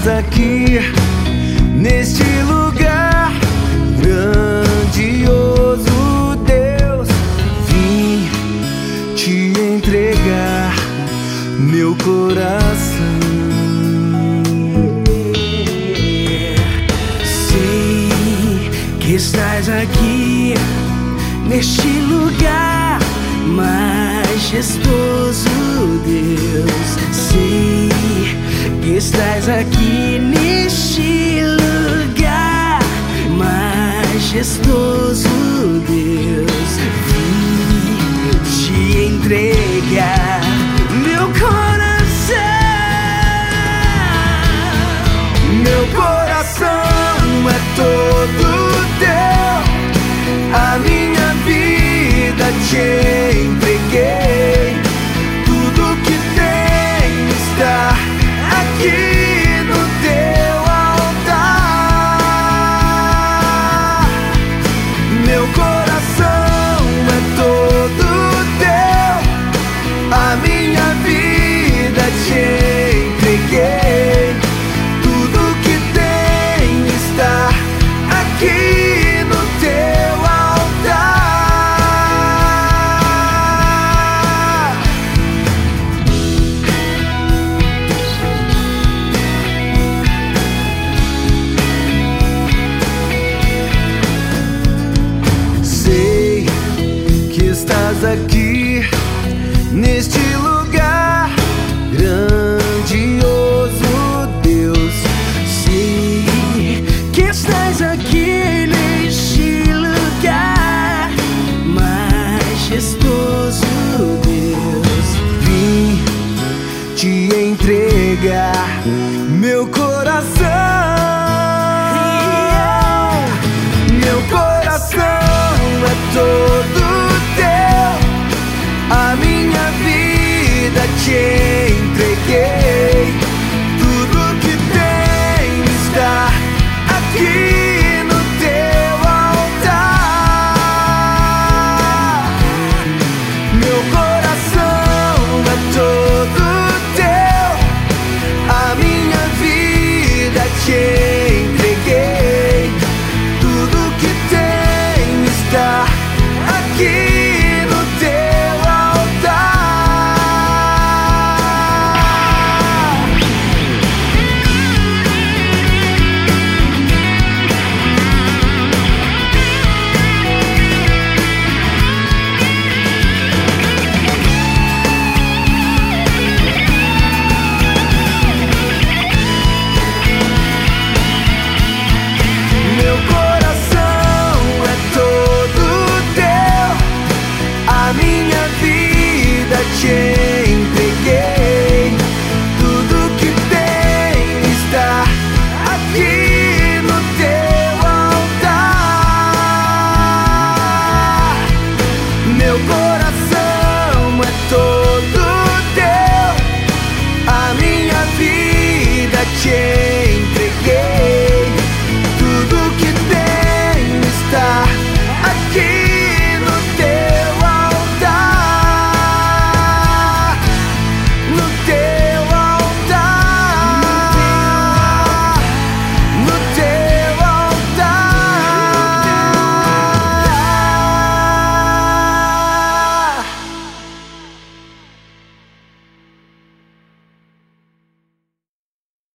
estás aqui, neste lugar grandioso, Deus. Vim te entregar meu coração. Sei que estás aqui, neste lugar majestoso, Deus. Sei que estás aqui, neste lugar majestoso, Deus. Vim te entregar meu coração. Meu coração é todo teu, a minha vida te entreguei. Tudo que tenho está aqui no teu altar. Meu coração é todo teu, a minha vida te entreguei. Tudo que tenho está aqui no teu altar. Sei que estás aqui, neste lugar grandioso, Deus. Sei que estás aqui, neste lugar majestoso, Deus. Vim te entregar meu coração. Meu coração é todo teu, a minha vida te entreguei.